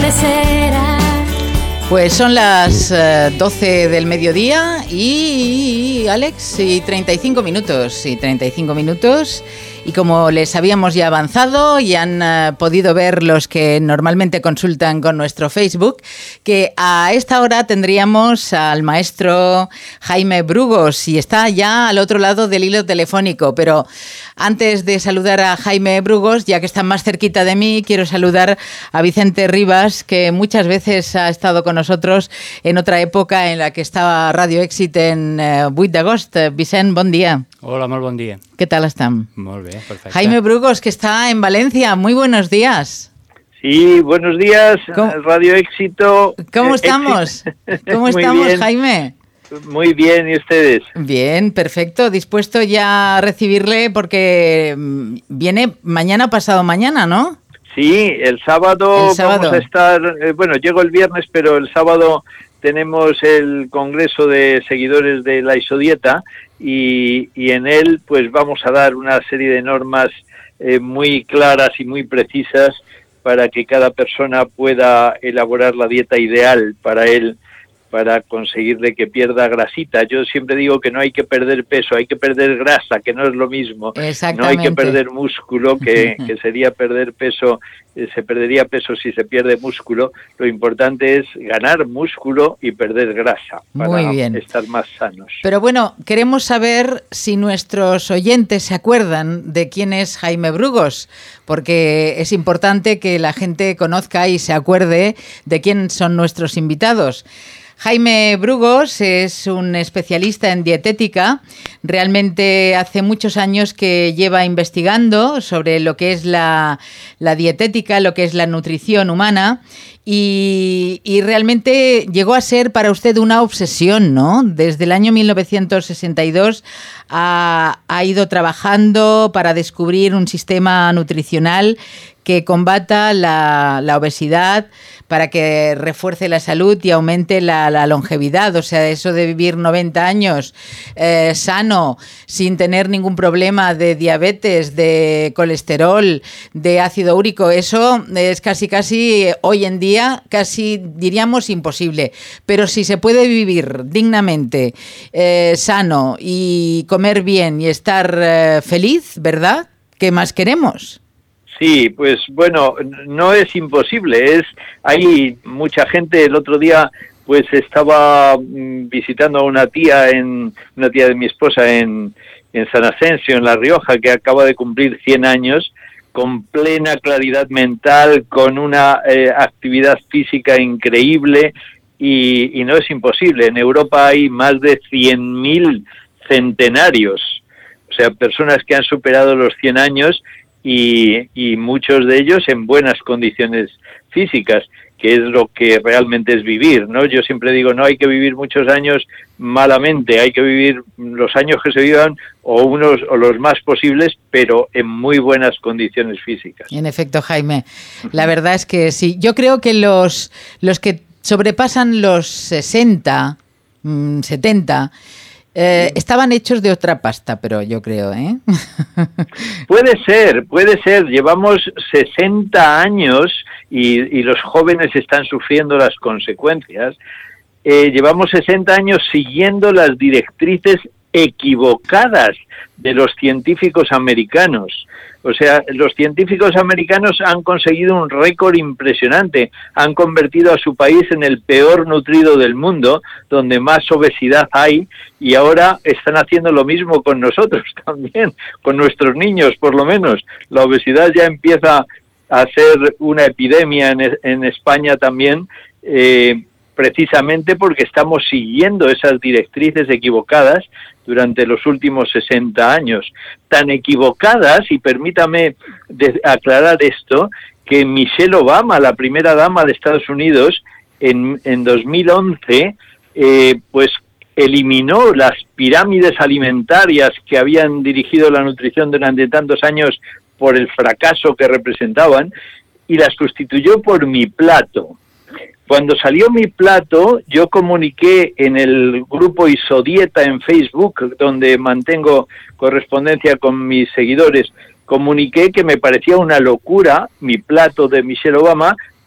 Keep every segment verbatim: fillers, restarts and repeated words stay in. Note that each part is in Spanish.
será? Pues son las uh, doce del mediodía y, y Alex, y treinta y cinco minutos, y treinta y cinco minutos. Y como les habíamos ya avanzado y han uh, podido ver los que normalmente consultan con nuestro Facebook, que a esta hora tendríamos al maestro Jaime Brugos y está ya al otro lado del hilo telefónico. Pero antes de saludar a Jaime Brugos, ya que está más cerquita de mí, quiero saludar a Vicente Rivas, que muchas veces ha estado con nosotros en otra época en la que estaba Radio Èxit en uh, vuit d'agost. Vicent, bon dia. Hola, molt bon dia. ¿Qué tal están? Molt bé, perfecte. Jaime Brugos, que está en Valencia. Muy buenos días. Sí, buenos días, ¿Cómo? Radio Éxito. ¿Cómo estamos? Éxito. ¿Cómo estamos, bien. Jaime? Muy bien, ¿y ustedes? Bien, perfecto. Dispuesto ya a recibirle porque viene mañana pasado mañana, ¿no? Sí, el sábado, el sábado. vamos a estar, eh, bueno, llego el viernes, pero el sábado tenemos el congreso de seguidores de la Isodieta y, y en él pues vamos a dar una serie de normas eh, muy claras y muy precisas para que cada persona pueda elaborar la dieta ideal para él, para conseguirle que pierda grasita. Yo siempre digo que no hay que perder peso, hay que perder grasa, que no es lo mismo. No hay que perder músculo, que, que sería perder peso, eh, se perdería peso si se pierde músculo. Lo importante es ganar músculo y perder grasa para Muy bien. estar más sanos. Pero bueno, queremos saber si nuestros oyentes se acuerdan de quién es Jaime Brugos, porque es importante que la gente conozca y se acuerde de quién son nuestros invitados. Jaime Brugos es un especialista en dietética. Realmente hace muchos años que lleva investigando sobre lo que es la, la dietética, lo que es la nutrición humana. Y, y realmente llegó a ser para usted una obsesión, ¿no? Desde el año mil novecientos sesenta y dos ha, ha ido trabajando para descubrir un sistema nutricional que combata la, la obesidad, para que refuerce la salud y aumente la, la longevidad. O sea, eso de vivir noventa años eh, sano, sin tener ningún problema de diabetes, de colesterol, de ácido úrico, eso es casi, casi, hoy en día, casi diríamos imposible. Pero si se puede vivir dignamente, eh, sano y comer bien y estar eh, feliz, ¿verdad? ¿Qué más queremos? Sí, pues bueno, no es imposible, es hay mucha gente. El otro día pues estaba visitando a una tía, en una tía de mi esposa en, en San Asensio, en La Rioja, que acaba de cumplir cien años, con plena claridad mental, con una eh, actividad física increíble y, y no es imposible. En Europa hay más de cien mil centenarios, o sea, personas que han superado los cien años Y, y muchos de ellos en buenas condiciones físicas, que es lo que realmente es vivir, ¿no? Yo siempre digo, no hay que vivir muchos años malamente, hay que vivir los años que se vivan o unos o los más posibles, pero en muy buenas condiciones físicas. En efecto, Jaime, la verdad es que sí. Yo creo que los, los que sobrepasan los sesenta, setenta, Eh, estaban hechos de otra pasta, pero yo creo, ¿eh? Puede ser, puede ser. Llevamos sesenta años y, y los jóvenes están sufriendo las consecuencias. Eh, llevamos sesenta años siguiendo las directrices equivocadas de los científicos americanos. O sea, los científicos americanos han conseguido un récord impresionante. Han convertido a su país en el peor nutrido del mundo, donde más obesidad hay, y ahora están haciendo lo mismo con nosotros también, con nuestros niños por lo menos. La obesidad ya empieza a ser una epidemia en, en España también, eh, precisamente porque estamos siguiendo esas directrices equivocadas durante los últimos sesenta años. Tan equivocadas, y permítame de- aclarar esto, que Michelle Obama, la primera dama de Estados Unidos, en, en dos mil once, eh, pues eliminó las pirámides alimentarias que habían dirigido la nutrición durante tantos años por el fracaso que representaban, y las sustituyó por Mi Plato. Cuando salió Mi Plato, yo comuniqué en el grupo Isodieta en Facebook, donde mantengo correspondencia con mis seguidores, comuniqué que me parecía una locura Mi Plato de Michelle Obama,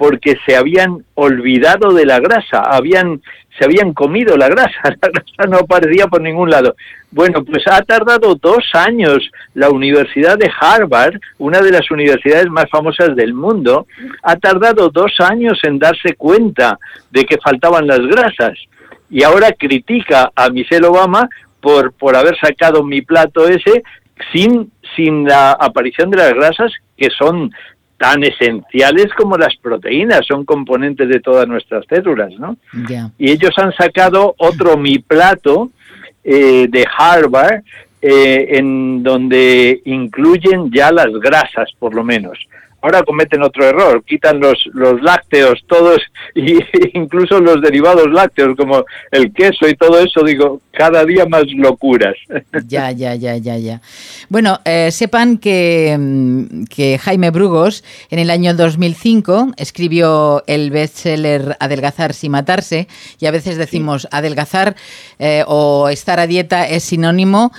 porque se habían olvidado de la grasa, habían se habían comido la grasa, la grasa no aparecía por ningún lado. Bueno, pues ha tardado dos años la Universidad de Harvard, una de las universidades más famosas del mundo, ha tardado dos años en darse cuenta de que faltaban las grasas. Y ahora critica a Michelle Obama por, por haber sacado mi plato ese sin, sin la aparición de las grasas, que son tan esenciales como las proteínas, son componentes de todas nuestras células, ¿no? Yeah. Y ellos han sacado otro mi plato eh, de Harvard, eh, en donde incluyen ya las grasas, por lo menos. Ahora cometen otro error, quitan los, los lácteos todos, y incluso los derivados lácteos como el queso y todo eso, digo, cada día más locuras. Ya, ya, ya, ya, ya. Bueno, eh, sepan que, que Jaime Brugos en el año dos mil cinco escribió el bestseller Adelgazar sin matarse, y a veces decimos sí. adelgazar eh, o estar a dieta es sinónimo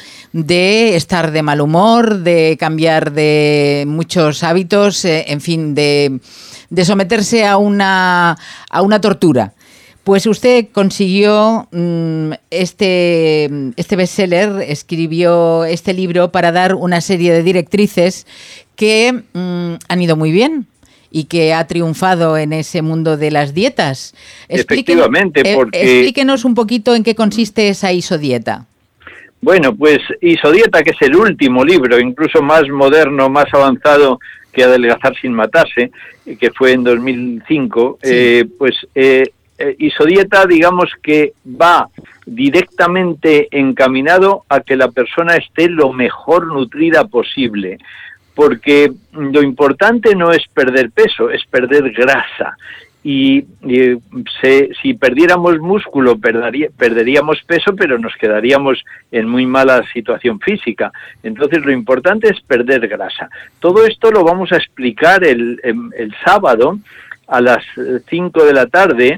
de estar de mal humor, de cambiar de muchos hábitos, eh, en fin, de, de someterse a una, a una tortura. Pues usted consiguió mmm, este, este bestseller, escribió este libro para dar una serie de directrices que mmm, han ido muy bien y que ha triunfado en ese mundo de las dietas. Explíquenos, Efectivamente, porque... Eh, explíquenos un poquito en qué consiste esa isodieta. Bueno, pues Isodieta, que es el último libro, incluso más moderno, más avanzado que Adelgazar sin matarse, que fue en dos mil cinco, sí. eh, pues eh, Isodieta, digamos que va directamente encaminado a que la persona esté lo mejor nutrida posible, porque lo importante no es perder peso, es perder grasa. Y, y se, si perdiéramos músculo perdería, perderíamos peso, pero nos quedaríamos en muy mala situación física. Entonces lo importante es perder grasa. Todo esto lo vamos a explicar el, el, el sábado a las cinco de la tarde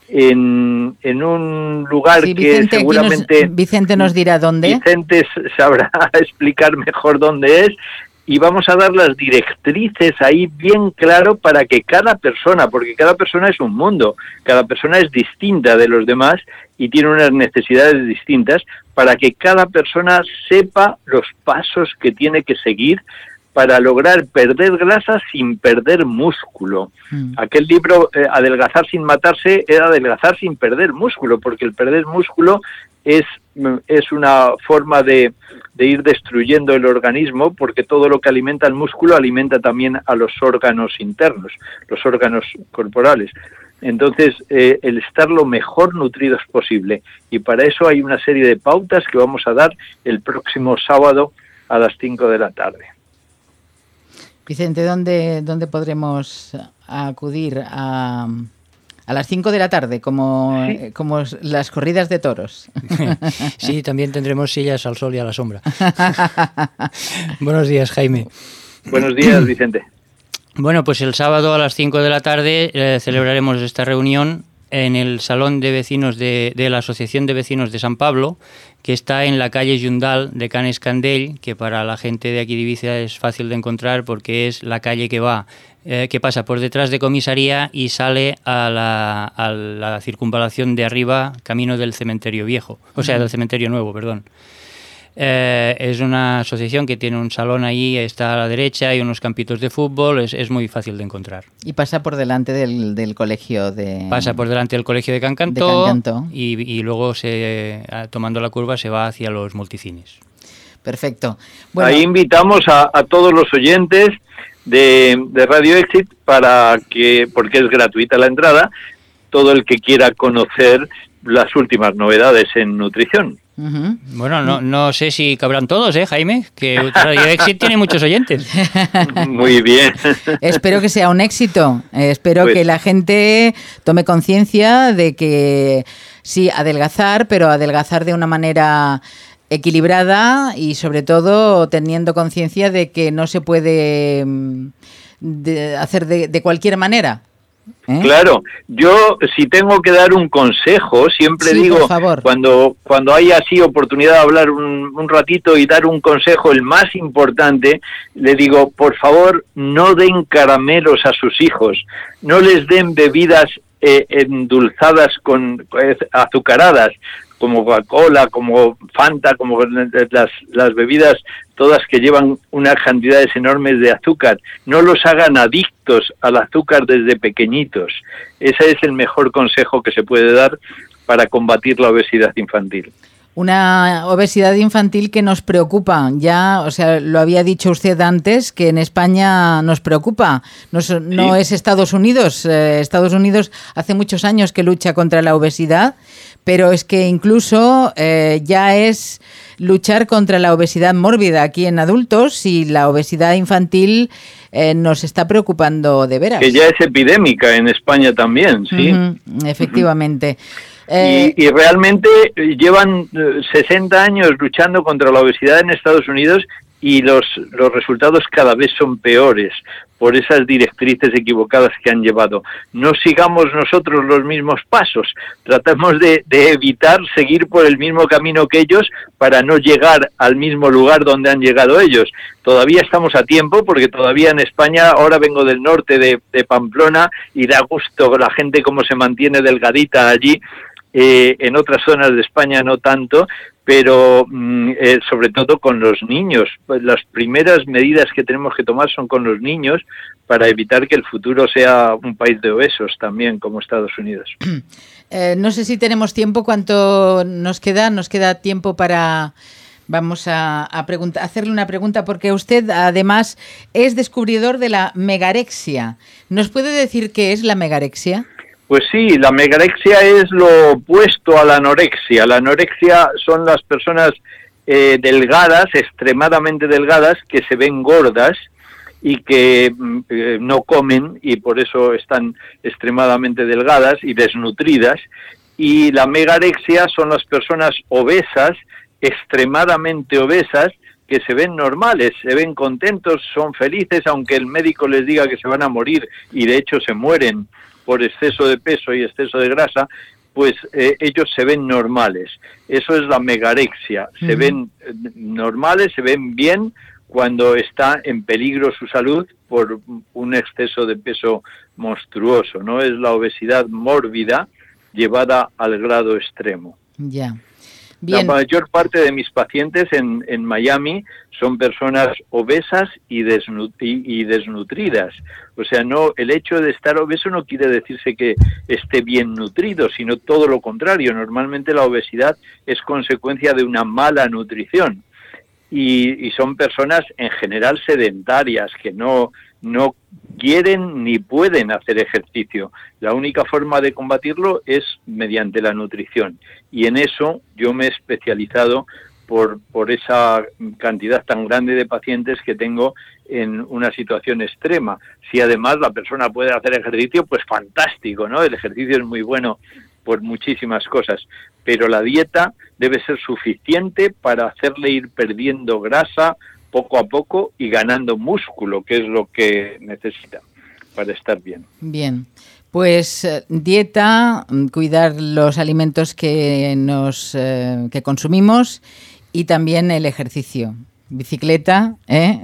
en, en un lugar sí, Vicente, que seguramente nos, Vicente nos dirá dónde. Vicente sabrá explicar mejor dónde es. Y vamos a dar las directrices ahí bien claro para que cada persona, porque cada persona es un mundo, cada persona es distinta de los demás y tiene unas necesidades distintas, para que cada persona sepa los pasos que tiene que seguir para lograr perder grasa sin perder músculo. Mm. Aquel libro, eh, Adelgazar sin matarse, era adelgazar sin perder músculo, porque el perder músculo es, es una forma de, de ir destruyendo el organismo, porque todo lo que alimenta el músculo alimenta también a los órganos internos, los órganos corporales. Entonces, eh, el estar lo mejor nutridos posible. Y para eso hay una serie de pautas que vamos a dar el próximo sábado a las cinco de la tarde. Vicente, ¿dónde, dónde podremos acudir a, a las cinco de la tarde, como, sí. como las corridas de toros? Sí, también tendremos sillas al sol y a la sombra. Buenos días, Jaime. Buenos días, Vicente. Bueno, pues el sábado a las cinco de la tarde eh, celebraremos esta reunión en el Salón de Vecinos de, de la Asociación de Vecinos de San Pablo, que está en la calle Yundal de Can Escandell, que para la gente de aquí de Ibiza es fácil de encontrar porque es la calle que va, eh, que pasa por detrás de comisaría y sale a la, a la circunvalación de arriba, camino del cementerio viejo, o sea, del cementerio nuevo, perdón. Eh, es una asociación que tiene un salón ahí, está a la derecha, hay unos campitos de fútbol, es, es muy fácil de encontrar. Y pasa por delante del, del colegio de... Pasa por delante del colegio de Cancantó, de Cancantó. Y, y luego, se, tomando la curva, se va hacia los multicines. Perfecto. Bueno. Ahí invitamos a, a todos los oyentes de, de Radio Exit, para que, porque es gratuita la entrada, todo el que quiera conocer las últimas novedades en nutrición. Uh-huh. Bueno, no, no sé si cabrán todos, ¿eh, Jaime? Que Radio Exit tiene muchos oyentes. Muy bien. Espero que sea un éxito. Eh, espero pues... que la gente tome conciencia de que sí, adelgazar, pero adelgazar de una manera equilibrada y sobre todo teniendo conciencia de que no se puede de hacer de, de cualquier manera. ¿Eh? Claro, yo si tengo que dar un consejo, siempre sí, digo, por favor. cuando cuando hay así oportunidad de hablar un, un ratito y dar un consejo, el más importante, le digo, por favor, no den caramelos a sus hijos, no les den bebidas eh, endulzadas con eh, azucaradas, como Coca-Cola, como Fanta, como las, las bebidas todas que llevan unas cantidades enormes de azúcar. No los hagan adictos al azúcar desde pequeñitos. Ese es el mejor consejo que se puede dar para combatir la obesidad infantil. Una obesidad infantil que nos preocupa. Ya, o sea, lo había dicho usted antes, que en España nos preocupa. No, no sí. es Estados Unidos. Eh, Estados Unidos hace muchos años que lucha contra la obesidad, pero es que incluso eh, ya es luchar contra la obesidad mórbida aquí en adultos, y la obesidad infantil eh, nos está preocupando de veras. Que ya es epidémica en España también, sí. Uh-huh, efectivamente. Uh-huh. Eh, y, y realmente llevan sesenta años luchando contra la obesidad en Estados Unidos, y los, los resultados cada vez son peores por esas directrices equivocadas que han llevado. No sigamos nosotros los mismos pasos, tratemos de, de evitar seguir por el mismo camino que ellos para no llegar al mismo lugar donde han llegado ellos. Todavía estamos a tiempo, porque todavía en España, ahora vengo del norte de, de Pamplona, y da gusto la gente cómo se mantiene delgadita allí. Eh, en otras zonas de España no tanto, pero mm, eh, sobre todo con los niños. Pues las primeras medidas que tenemos que tomar son con los niños, para evitar que el futuro sea un país de obesos también, como Estados Unidos. Eh, no sé si tenemos tiempo. ¿Cuánto nos queda? Nos queda tiempo para... Vamos a, a pregunta, hacerle una pregunta, porque usted además es descubridor de la megarexia. ¿Nos puede decir qué es la megarexia? Pues sí, la megarexia es lo opuesto a la anorexia. La anorexia son las personas eh, delgadas, extremadamente delgadas, que se ven gordas y que eh, no comen, y por eso están extremadamente delgadas y desnutridas. Y la megarexia son las personas obesas, extremadamente obesas, que se ven normales, se ven contentos, son felices, aunque el médico les diga que se van a morir, y de hecho se mueren por exceso de peso y exceso de grasa, pues eh, ellos se ven normales. Eso es la megarexia. Se uh-huh. ven eh, normales, se ven bien cuando está en peligro su salud por un exceso de peso monstruoso, ¿no? Es la obesidad mórbida llevada al grado extremo. Ya. Yeah. Bien. La mayor parte de mis pacientes en, en Miami son personas obesas y, desnut- y, y desnutridas. O sea, no, el hecho de estar obeso no quiere decirse que esté bien nutrido, sino todo lo contrario. Normalmente la obesidad es consecuencia de una mala nutrición. Y, y son personas en general sedentarias, que no, no quieren ni pueden hacer ejercicio. La única forma de combatirlo es mediante la nutrición, y en eso yo me he especializado por, por esa cantidad tan grande de pacientes que tengo en una situación extrema. Si además la persona puede hacer ejercicio, pues fantástico, ¿no? El ejercicio es muy bueno por muchísimas cosas, pero la dieta debe ser suficiente para hacerle ir perdiendo grasa poco a poco y ganando músculo, que es lo que necesita para estar bien. Bien, pues eh, dieta, cuidar los alimentos que nos eh, que consumimos, y también el ejercicio. Bicicleta, ¿eh?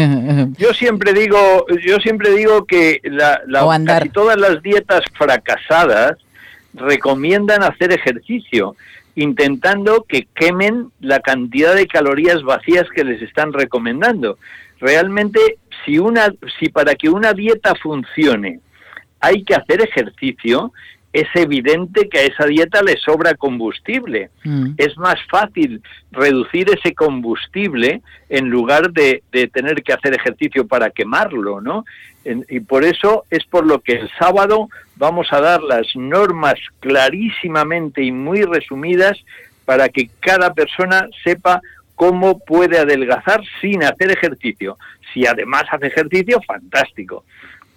Yo siempre digo, yo siempre digo que la, la, o andar. Casi todas las dietas fracasadas recomiendan hacer ejercicio, intentando que quemen la cantidad de calorías vacías que les están recomendando. Realmente, si una, si para que una dieta funcione hay que hacer ejercicio, es evidente que a esa dieta le sobra combustible. Mm. Es más fácil reducir ese combustible en lugar de, de tener que hacer ejercicio para quemarlo, ¿no? En, y por eso es por lo que el sábado vamos a dar las normas clarísimamente y muy resumidas para que cada persona sepa cómo puede adelgazar sin hacer ejercicio. Si además hace ejercicio, fantástico.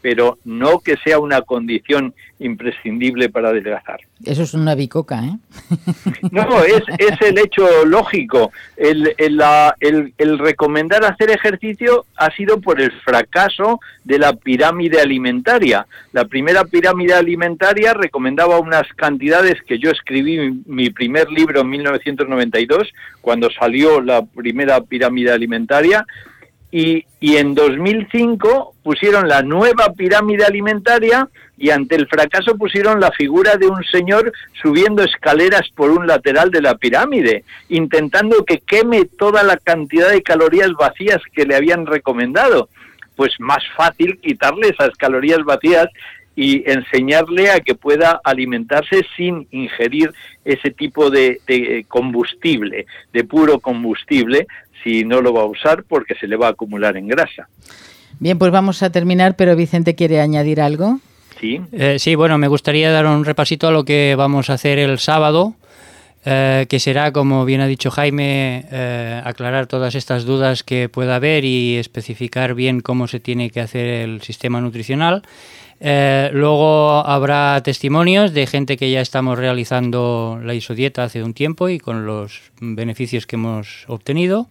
pero no que sea una condición imprescindible para adelgazar. Eso es una bicoca, ¿eh? No, es, es el hecho lógico. El, el, la, el, el recomendar hacer ejercicio ha sido por el fracaso de la pirámide alimentaria. La primera pirámide alimentaria recomendaba unas cantidades que yo escribí mi, mi primer libro en mil novecientos noventa y dos, cuando salió la primera pirámide alimentaria, y, y en dos mil cinco pusieron la nueva pirámide alimentaria y ante el fracaso pusieron la figura de un señor subiendo escaleras por un lateral de la pirámide, intentando que queme toda la cantidad de calorías vacías que le habían recomendado. Pues más fácil quitarle esas calorías vacías y enseñarle a que pueda alimentarse sin ingerir ese tipo de, de combustible, de puro combustible, si no lo va a usar porque se le va a acumular en grasa. Bien, pues vamos a terminar, pero Vicente quiere añadir algo. Sí, eh, sí, bueno, me gustaría dar un repasito a lo que vamos a hacer el sábado, eh, que será, como bien ha dicho Jaime, eh, aclarar todas estas dudas que pueda haber y especificar bien cómo se tiene que hacer el sistema nutricional. Eh, luego habrá testimonios de gente que ya estamos realizando la isodieta hace un tiempo y con los beneficios que hemos obtenido.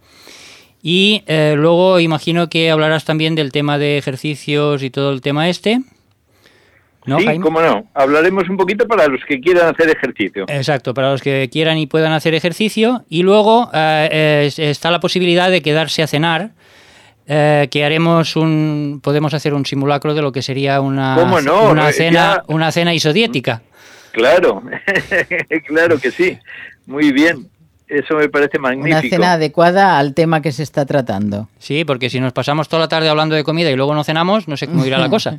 Y eh, luego imagino que hablarás también del tema de ejercicios y todo el tema este. ¿No, sí, Jaime? cómo no. Hablaremos un poquito para los que quieran hacer ejercicio. Exacto, para los que quieran y puedan hacer ejercicio. Y luego eh, eh, está la posibilidad de quedarse a cenar. Eh, que haremos un podemos hacer un simulacro de lo que sería una ¿Cómo no? una cena Ya... una cena isodiética. Claro, claro que sí. Muy bien. Eso me parece magnífico. Una cena adecuada al tema que se está tratando. Sí, porque si nos pasamos toda la tarde hablando de comida y luego no cenamos, no sé cómo irá la cosa.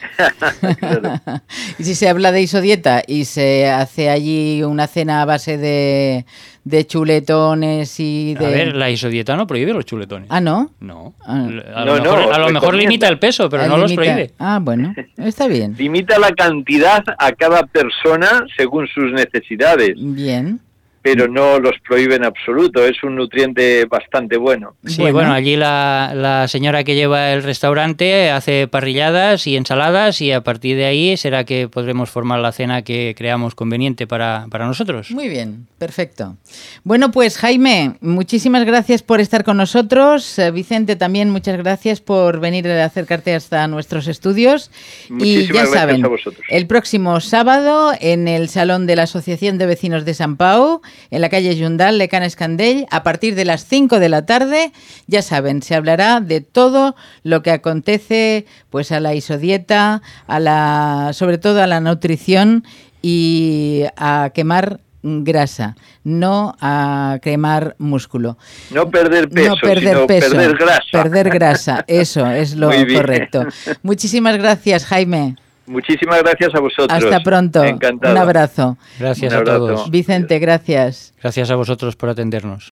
Claro. Y si se habla de isodieta y se hace allí una cena a base de, de chuletones y de... A ver, la isodieta no prohíbe los chuletones. Ah, ¿no? No. Ah. A No, lo mejor, no, a lo mejor recomienda. limita el peso, pero Ah, no los limita. prohíbe. Ah, bueno, está bien. Limita la cantidad a cada persona según sus necesidades, Bien. pero no los prohíbe en absoluto. Es un nutriente bastante bueno. Sí, Bueno. bueno, allí la, la señora que lleva el restaurante hace parrilladas y ensaladas y a partir de ahí será que podremos formar la cena que creamos conveniente para, para nosotros. Muy bien, perfecto. Bueno, pues Jaime, muchísimas gracias por estar con nosotros. Eh, Vicente, también muchas gracias por venir a acercarte hasta nuestros estudios. Muchísimas y ya gracias saben, a vosotros. el próximo sábado en el Salón de la Asociación de Vecinos de Sant Pau, en la calle Yundal, de Can Escandell, a partir de las cinco de la tarde, ya saben, se hablará de todo lo que acontece pues a la isodieta, a la, sobre todo a la nutrición y a quemar grasa, no a quemar músculo. No perder peso, no perder sino peso, perder grasa. Perder grasa, eso es lo Muy bien. correcto. Muchísimas gracias, Jaime. Muchísimas gracias a vosotros. Hasta pronto. Encantado. Un abrazo. Gracias Un a abrazo. todos. Vicente, gracias. Gracias a vosotros por atendernos.